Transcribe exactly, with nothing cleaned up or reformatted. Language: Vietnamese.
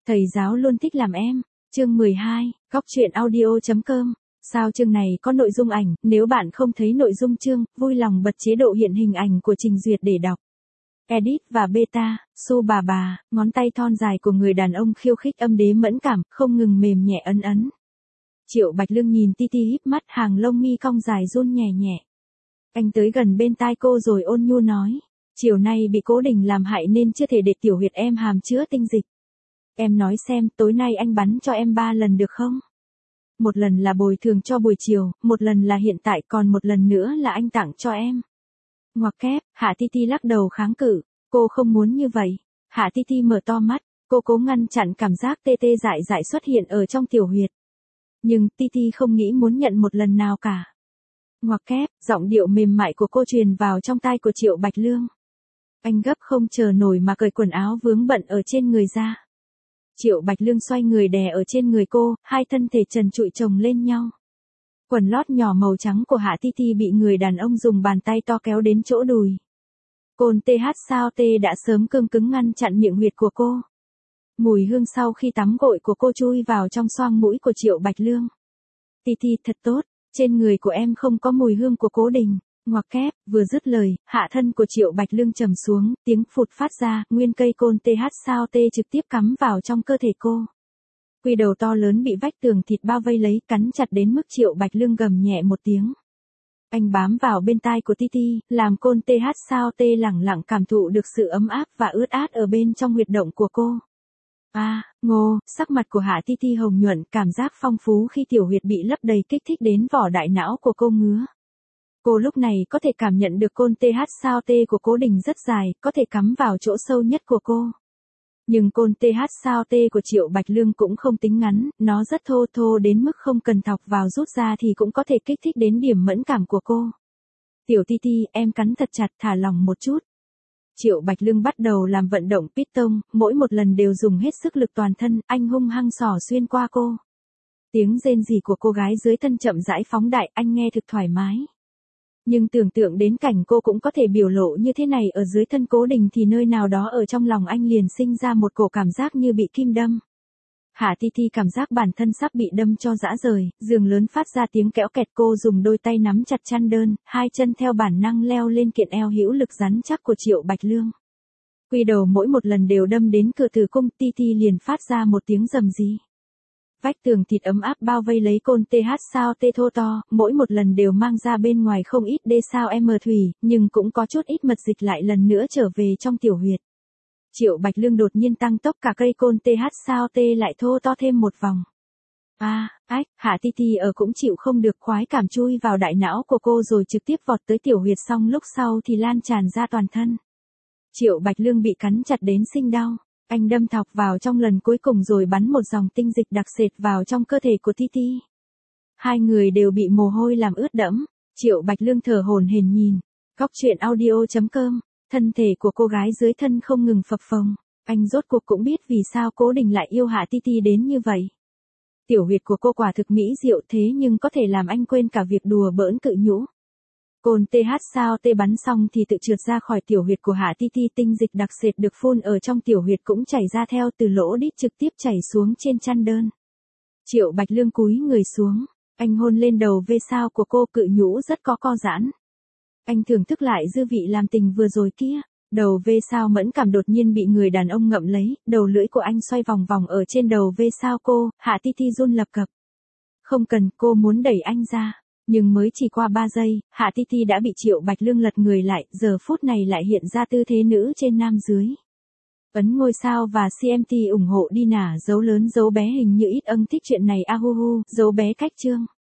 Thầy giáo luôn thích làm em. Chương mười hai, góc truyện audio chấm com. Sao chương này có nội dung ảnh, nếu bạn không thấy nội dung chương, vui lòng bật chế độ hiện hình ảnh của trình duyệt để đọc. Edit và beta, su bà bà, ngón tay thon dài của người đàn ông khiêu khích âm đế mẫn cảm, không ngừng mềm nhẹ ấn ấn. Triệu Bạch Lương nhìn Titi híp mắt, hàng lông mi cong dài run nhẹ nhẹ. Anh tới gần bên tai cô rồi ôn nhu nói, chiều nay bị Cố Đình làm hại nên chưa thể để tiểu huyệt em hàm chứa tinh dịch. Em nói xem, tối nay anh bắn cho em ba lần được không? Một lần là bồi thường cho buổi chiều, một lần là hiện tại, còn một lần nữa là anh tặng cho em. Ngoặc kép, Hạ Titi lắc đầu kháng cự, cô không muốn như vậy. Hạ Titi mở to mắt, cô cố ngăn chặn cảm giác tê tê dại dại xuất hiện ở trong tiểu huyệt. Nhưng Titi không nghĩ muốn nhận một lần nào cả. Ngoặc kép, giọng điệu mềm mại của cô truyền vào trong tai của Triệu Bạch Lương. Anh gấp không chờ nổi mà cởi quần áo vướng bận ở trên người ra. Triệu Bạch Lương xoay người đè ở trên người cô, hai thân thể trần trụi chồng lên nhau. Quần lót nhỏ màu trắng của Hạ Titi bị người đàn ông dùng bàn tay to kéo đến chỗ đùi. Cồn tê hát sao tê đã sớm cương cứng ngăn chặn miệng huyệt của cô. Mùi hương sau khi tắm gội của cô chui vào trong xoang mũi của Triệu Bạch Lương. Titi thật tốt, trên người của em không có mùi hương của Cố Đình. Ngoặc kép, vừa dứt lời, hạ thân của Triệu Bạch Lương trầm xuống, tiếng phụt phát ra, nguyên cây côn tê hát sao tê trực tiếp cắm vào trong cơ thể cô. Quy đầu to lớn bị vách tường thịt bao vây lấy, cắn chặt đến mức Triệu Bạch Lương gầm nhẹ một tiếng. Anh bám vào bên tai của Titi, làm côn tê hát sao tê lẳng lặng cảm thụ được sự ấm áp và ướt át ở bên trong huyệt động của cô. A, à, ngô, sắc mặt của Hạ Titi hồng nhuận, cảm giác phong phú khi tiểu huyệt bị lấp đầy kích thích đến vỏ đại não của cô ngứa. Cô lúc này có thể cảm nhận được côn tê hát sao tê của Cố Đình rất dài, có thể cắm vào chỗ sâu nhất của cô. Nhưng côn tê hát sao tê của Triệu Bạch Lương cũng không tính ngắn, nó rất thô thô đến mức không cần thọc vào rút ra thì cũng có thể kích thích đến điểm mẫn cảm của cô. Tiểu Titi, em cắn thật chặt, thả lỏng một chút. Triệu Bạch Lương bắt đầu làm vận động piston, mỗi một lần đều dùng hết sức lực toàn thân, anh hung hăng xỏ xuyên qua cô. Tiếng rên rỉ của cô gái dưới thân chậm rãi phóng đại, anh nghe thực thoải mái. Nhưng tưởng tượng đến cảnh cô cũng có thể biểu lộ như thế này ở dưới thân Cố Đình thì nơi nào đó ở trong lòng anh liền sinh ra một cổ cảm giác như bị kim đâm. Hạ Titi cảm giác bản thân sắp bị đâm cho rã rời, giường lớn phát ra tiếng kẽo kẹt, cô dùng đôi tay nắm chặt chăn đơn, hai chân theo bản năng leo lên kiện eo hữu lực rắn chắc của Triệu Bạch Lương. Quy đầu mỗi một lần đều đâm đến cửa tử cung, Titi liền phát ra một tiếng rầm rì. Vách tường thịt ấm áp bao vây lấy côn tê hát sao tê thô to, mỗi một lần đều mang ra bên ngoài không ít đê sao m thủy, nhưng cũng có chút ít mật dịch lại lần nữa trở về trong tiểu huyệt. Triệu Bạch Lương đột nhiên tăng tốc, cả cây côn tê hát sao tê lại thô to thêm một vòng. A, à, ách, Hạ Titi ở cũng chịu không được, khoái cảm chui vào đại não của cô rồi trực tiếp vọt tới tiểu huyệt, xong lúc sau thì lan tràn ra toàn thân. Triệu Bạch Lương bị cắn chặt đến sinh đau. Anh đâm thọc vào trong lần cuối cùng rồi bắn một dòng tinh dịch đặc sệt vào trong cơ thể của Titi. Hai người đều bị mồ hôi làm ướt đẫm. Triệu Bạch Lương thở hổn hển nhìn. Góc truyện audio chấm com. Thân thể của cô gái dưới thân không ngừng phập phồng. Anh rốt cuộc cũng biết vì sao Cố Đình lại yêu Hạ Titi đến như vậy. Tiểu huyệt của cô quả thực mỹ diệu, thế nhưng có thể làm anh quên cả việc đùa bỡn cự nhũ. Côn tê hát sao tê bắn xong thì tự trượt ra khỏi tiểu huyệt của Hạ Titi, tinh dịch đặc sệt được phun ở trong tiểu huyệt cũng chảy ra theo từ lỗ đít trực tiếp chảy xuống trên chăn đơn. Triệu Bạch Lương cúi người xuống, anh hôn lên đầu vê sao của cô, cự nhũ rất có co giãn. Anh thưởng thức lại dư vị làm tình vừa rồi kia, đầu vê sao mẫn cảm đột nhiên bị người đàn ông ngậm lấy, đầu lưỡi của anh xoay vòng vòng ở trên đầu vê sao cô, Hạ Titi run lập cập. Không cần, cô muốn đẩy anh ra. Nhưng mới chỉ qua ba giây, Hạ Titi đã bị Triệu Bạch Lương lật người lại, giờ phút này lại hiện ra tư thế nữ trên nam dưới. Ấn ngôi sao và xê em tê ủng hộ đi nả, dấu lớn dấu bé hình như ít âng thích chuyện này ahuhu, dấu bé cách chương.